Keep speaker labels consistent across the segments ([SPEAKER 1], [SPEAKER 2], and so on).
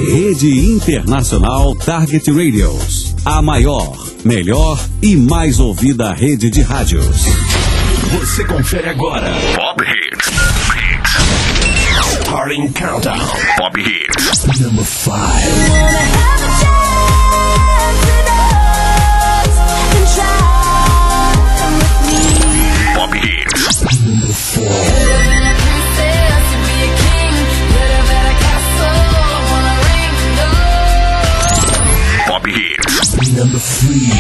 [SPEAKER 1] Rede Internacional Target Radios. A maior, melhor e mais ouvida rede de rádios.
[SPEAKER 2] Você confere agora. Pop Hits. Starting Countdown. Pop Hits. Number 5. Pop Hits. Number 4. Pop Hits. Number 3.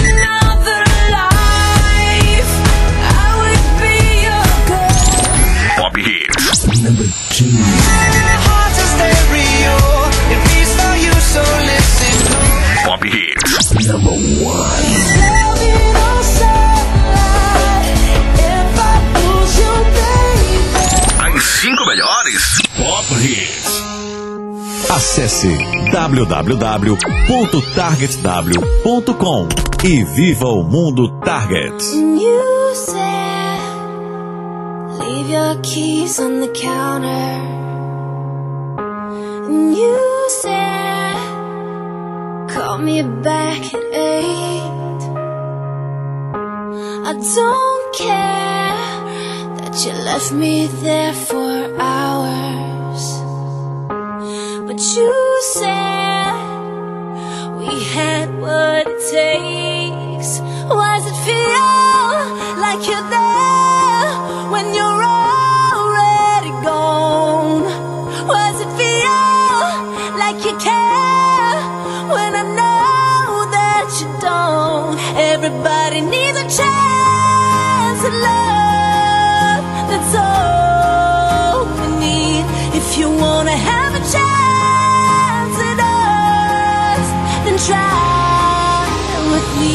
[SPEAKER 2] Pop Hits. Number 2. Pop Hits. Number 1. As 5 melhores Pop Hits.
[SPEAKER 1] Acesse www.targetw.com e viva o mundo Target.
[SPEAKER 3] You said, leave your keys on the counter. And you said, call me back at 8. I don't care that you left me there for hours, but you said we had what it takes. Why does it feel like you're there when you're already gone? Why does it feel like you care when I know that you don't? Everybody needs a chance at love. That's all we need. If you wanna have a chance at us, then try with me.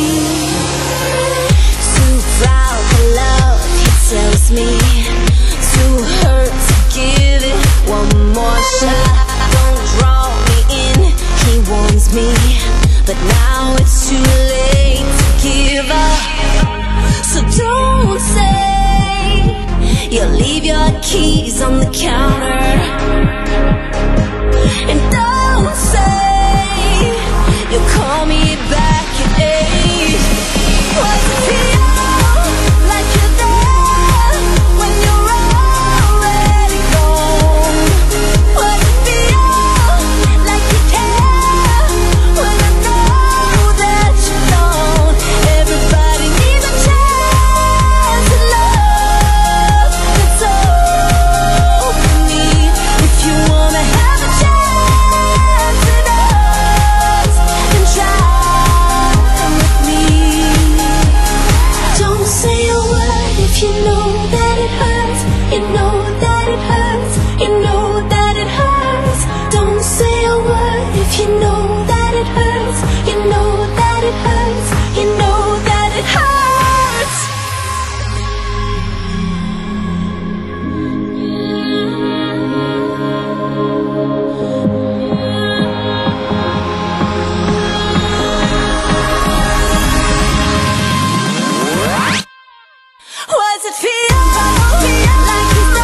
[SPEAKER 3] Too proud for love, he tells me. Too hurt to give it one more shot. Don't draw me in, he warns me, but now it's too late to give up. So don't say you'll leave your keys on the counter, and don't say you'll call me back at 8. Why does it feel like you're there when you're already gone? Why does it feel like you care when I know that you don't? Everybody needs a chance at love. That's all we need. If you wanna have a chance at us, then try with me. Don't say a word if you know that it hurts. You know that it hurts. You know that it hurts. Don't say a word if you know that it hurts. You know that it hurts. You know that it hurts. Why does it feel like he's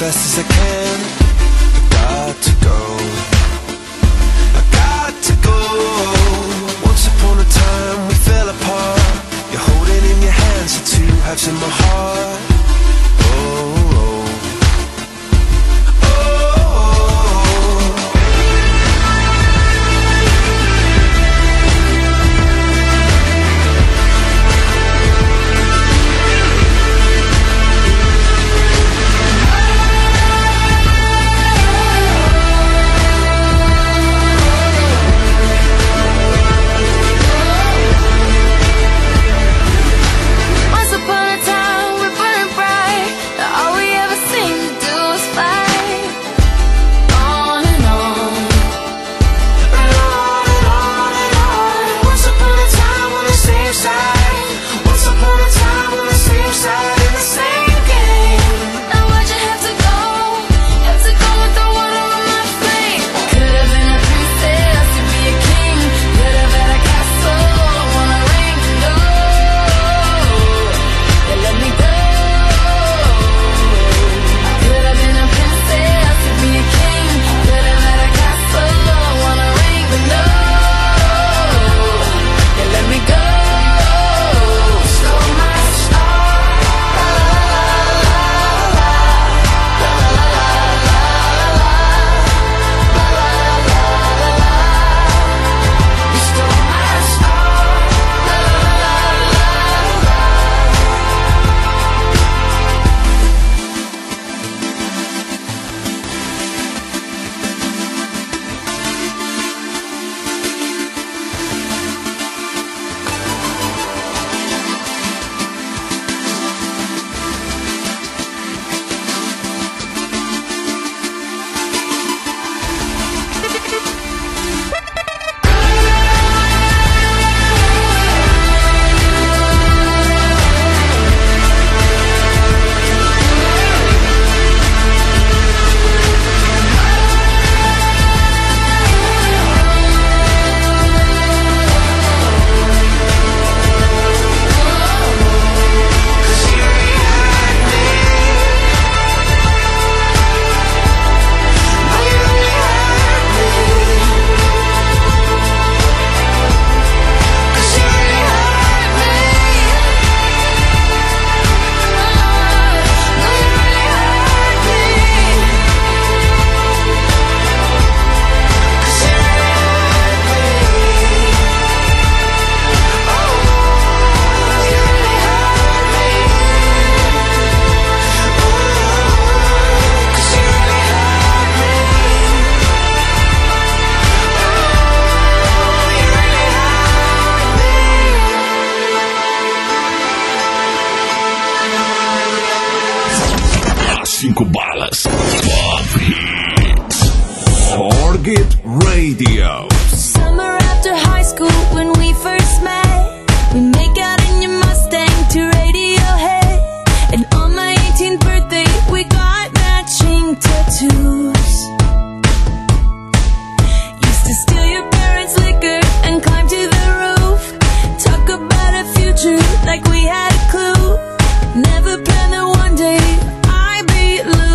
[SPEAKER 4] fast as I can. I got to go. I got to go. Once upon a time we fell apart. You're holding in your hands the two halves in my heart.
[SPEAKER 1] Target Radio.
[SPEAKER 3] Summer after high school when we first met, we make out in your Mustang to Radiohead. And on my 18th birthday we got matching tattoos. Used to steal your parents' liquor and climb to the roof. Talk about a future like we had a clue. Never planned that one day I'd be loose.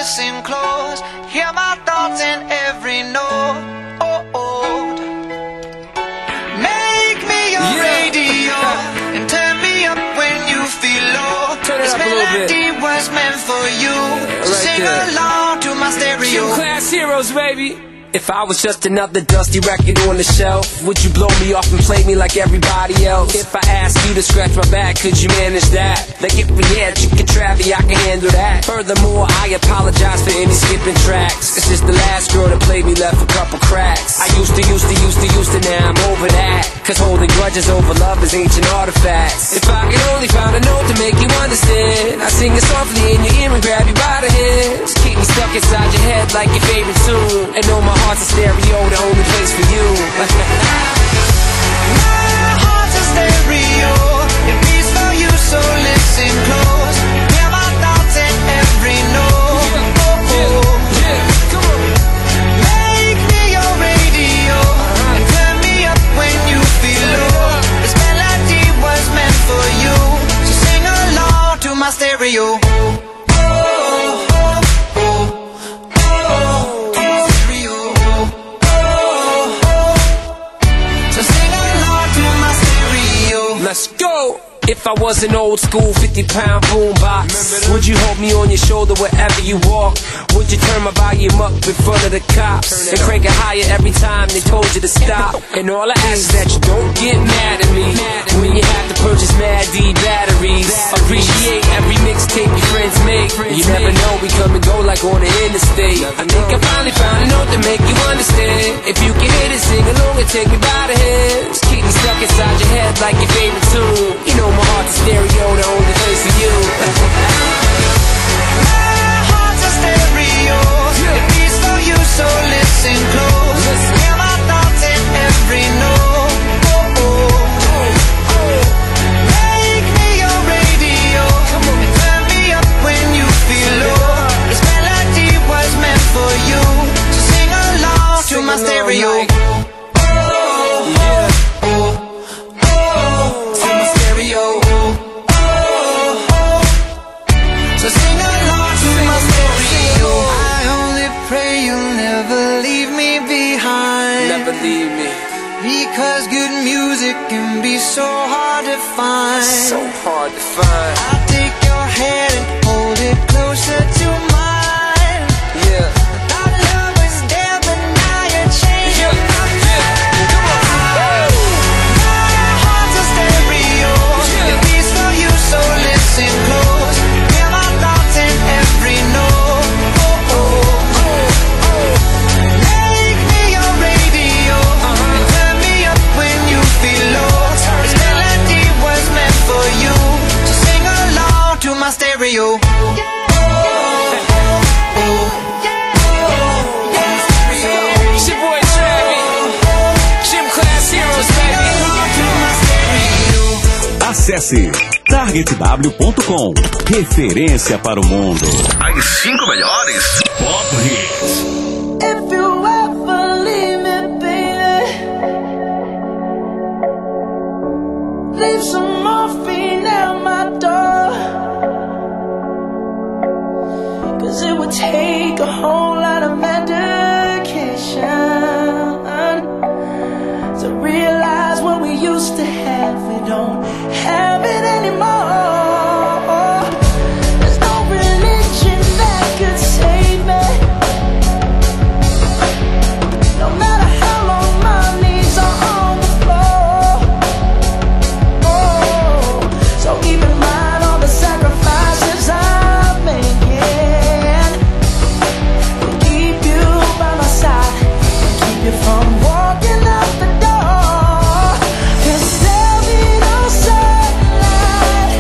[SPEAKER 4] listen close. Hear my thoughts in every note. Make me your radio and turn me up when you feel low. This melody was meant for you. So sing along to my stereo.
[SPEAKER 5] Gym Class Heroes, baby. If I was just another dusty record on the shelf, would you blow me off and play me like everybody else? If I asked you to scratch my back, could you manage that? Like if we had chicken Travie, I can handle that. Furthermore, I apologize for any skipping tracks. It's just the last girl that played me left a couple cracks. I used to, now I'm over that. Cause holding grudges over love is ancient artifacts. If I could only find a note to make you understand, I sing it softly in your ear and grab you by the hands. Keep me stuck inside your head like your favorite tune. And know my heart's a stereo, the only place for you.
[SPEAKER 4] My heart's a stereo, it beats for you, so listen close. Hear my thoughts in every note.
[SPEAKER 5] Come on.
[SPEAKER 4] Make me your radio and turn me up when you feel low. This melody was meant for you, so sing along to my stereo.
[SPEAKER 5] Let's go! If I was an old school 50-pound boombox, would you hold me on your shoulder wherever you walk? Would you turn my volume up in front of the cops and crank it higher every time they told you to stop? And all I ask is that you don't get mad at me when you have to purchase Mad D batteries. Appreciate every mixtape your friends make. You never know, we come and go like on the interstate. I think I finally found a note to make you understand. If you can hit it, sing along and take me by the hands. Keep me stuck inside your head like your favorite tune. You know my heart's a stereo, the only place for you.
[SPEAKER 4] My heart's a stereo, it beats for you, so listen close. Hear my thoughts in every note. Make me your radio and turn me up when you feel low. This melody was meant for you, so sing along to my stereo. So sing along to my stereo. I only pray you'll never leave me behind.
[SPEAKER 5] Never leave me.
[SPEAKER 4] Because good music can be so hard to find.
[SPEAKER 5] So hard to find.
[SPEAKER 4] I'll take your hand and hold it closer to mine.
[SPEAKER 5] Yeah.
[SPEAKER 4] Our love was there, but now you're changing my mind.
[SPEAKER 5] Come on.
[SPEAKER 4] My heart's a stereo, it beats for you, so listen close. Hear my thoughts in every note. Make me your radio and turn me up when you feel low. This melody was meant for you, so sing along to my stereo.
[SPEAKER 5] It's your boy Travie. Gym Class Heroes, baby.
[SPEAKER 1] Acesse targetw.com. Referência para o mundo.
[SPEAKER 2] As 5 melhores Pop Hits.
[SPEAKER 3] If you ever leave me, baby, leave some morphine at my door. 'Cause it would take a whole lot of medication to realize what we used to have. We don't have it anymore. There's no religion that could save me. No matter how long my knees are on the floor. Oh, so keep in mind all the sacrifices I'm making to keep you by my side, keep you from walking out the door. 'Cause there'll be no sunlight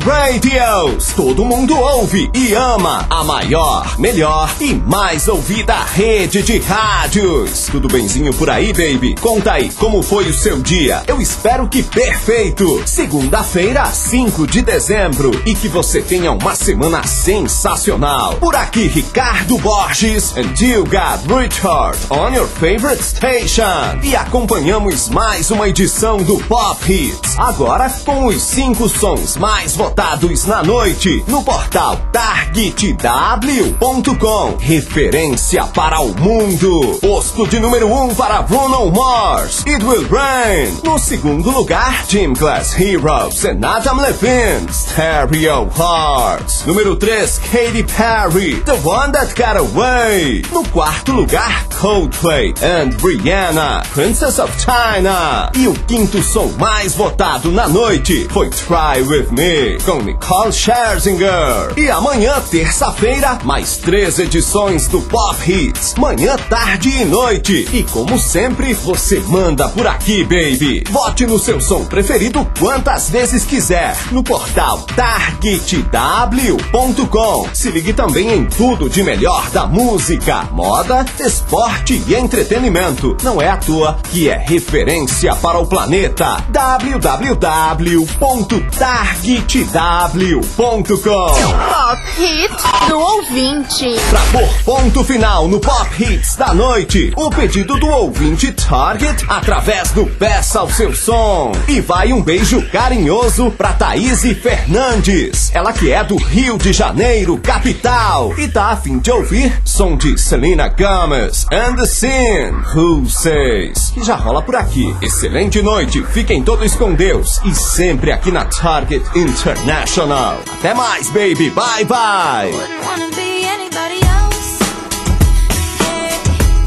[SPEAKER 6] Radios. Todo mundo ouve e ama a maior, melhor e mais ouvida rede de rádios. Tudo benzinho por aí, baby? Conta aí, como foi o seu dia? Eu espero que perfeito. Segunda-feira, 5 de dezembro. E que você tenha uma semana sensacional. Por aqui, Ricardo Borges and you got Richard on your favorite station. E acompanhamos mais uma edição do Pop Hits. Agora com os 5 sons mais votados na noite no portal targetw.com. Referência para o mundo. Posto de número 1 para Bruno Mars, It Will Rain. No segundo lugar, Gym Class Heroes and Adam Levine, Stereo Hearts. Número 3, Katy Perry, The One That Got Away. No quarto lugar, Coldplay and Rihanna, Princess of China. E o quinto som mais votado na noite foi Try With Me, com Nicole Scherzinger. E amanhã, terça-feira, mais 3 edições do Pop Hits, manhã, tarde e noite. E como sempre, você manda por aqui, baby. Vote no seu som preferido quantas vezes quiser no portal targetw.com. Se ligue também em tudo de melhor da música, moda, esporte e entretenimento. Não é à toa que é referência para o planeta. www.targetw.com.
[SPEAKER 7] Pop Hits do ouvinte.
[SPEAKER 6] Pra pôr ponto final no Pop Hits da noite, o pedido do ouvinte Target através do Peça o Seu Som. E vai um beijo carinhoso pra Thaís Fernandes. Ela que é do Rio de Janeiro, capital, e tá a fim de ouvir som de Selena Gomez and the Sin, Who Says, que já rola por aqui. Excelente noite, fiquem todos com Deus e sempre aqui na Target International. Até mais, baby, bye bye.
[SPEAKER 3] Wouldn't wanna be anybody else. Hey.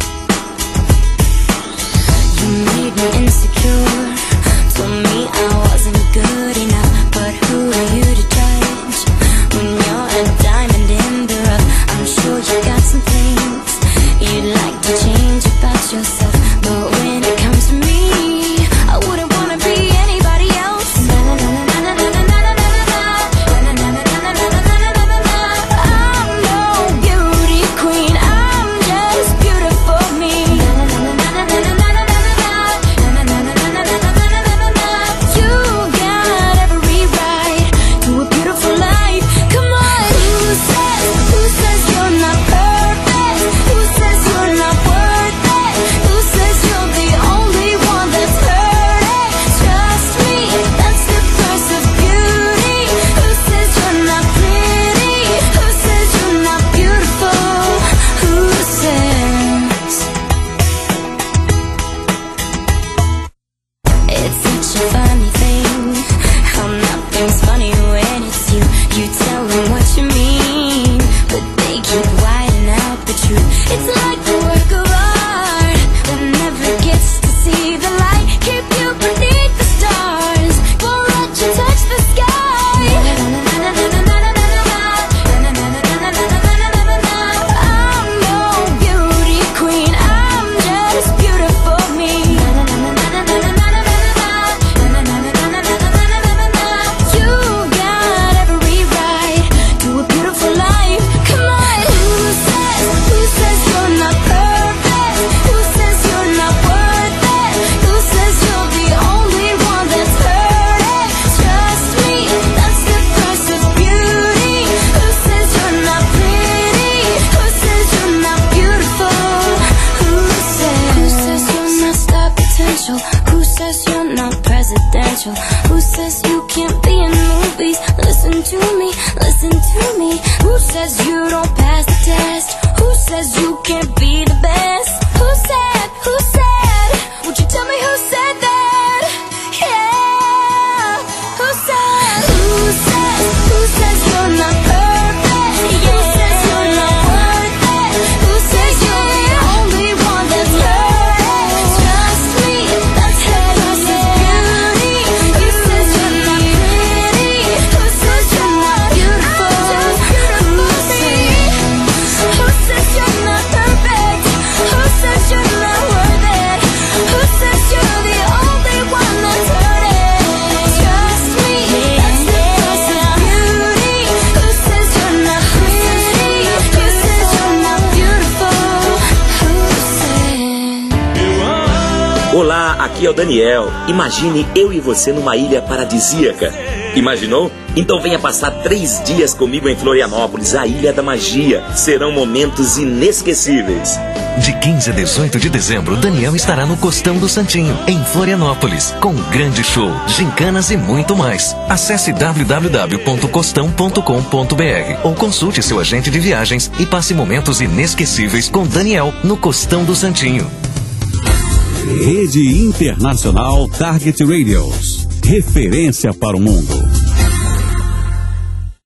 [SPEAKER 3] You made me insecure. Told me I wasn't good enough. But who are you to judge? When you're a diamond in the rough, I'm sure you got some things you'd like to change about yourself. But when it comes to me, I wouldn't wanna be anybody else. I'm no beauty queen, I'm just beautiful me. You got every right to a beautiful life. Come on, who says you're not perfect? Who says you're not worth it? Who says you're the only one that's hurting? Trust me, that's the price of beauty. Who says you're not pretty? Who says you're not beautiful? Who says? It's such a funny thing how nothing's funny when it's you. You tell them what you mean, but they keep whiting out the truth. It's like a work of art that never gets to see the light. Keep you beneath the stars, won't let you touch the sky. I'm no beauty queen, I'm just beautiful me. You got every right to a beautiful life. Come on, who says you're not perfect? Who says you're not worth it? Who says you're the only one that's hurting? Trust me, that's the price of beauty. Who says you're not pretty? Who says you're not beautiful? Who says you're not star potential? Who says you're not presidential? Who says you can't be in movies? Listen to me, listen to me. Who says you don't pass the test? Who says you can't be the best? Who said? Would you tell me who said that? Yeah. Who said? Who says you're not perfect? Who says you're not worth it? Who says you're the only one that's hurting? Trust me, that's the price of beauty. Who says you're not pretty? Who says you're not beautiful? Who says you're not perfect? Who says you're not worth it? Who says you're the only one that's hurting? Trust me, that's the price of beauty.
[SPEAKER 8] aqui é o Daniel. Imagine eu e você numa ilha paradisíaca. Imaginou? Então venha passar 3 dias comigo em Florianópolis, a Ilha da Magia. Serão momentos inesquecíveis.
[SPEAKER 9] De 15 a 18 de dezembro, Daniel estará no Costão do Santinho, em Florianópolis, com um grande show, gincanas e muito mais. Acesse www.costão.com.br ou consulte seu agente de viagens e passe momentos inesquecíveis com Daniel no Costão do Santinho.
[SPEAKER 1] Rede Internacional Target Radios. Referência para o mundo.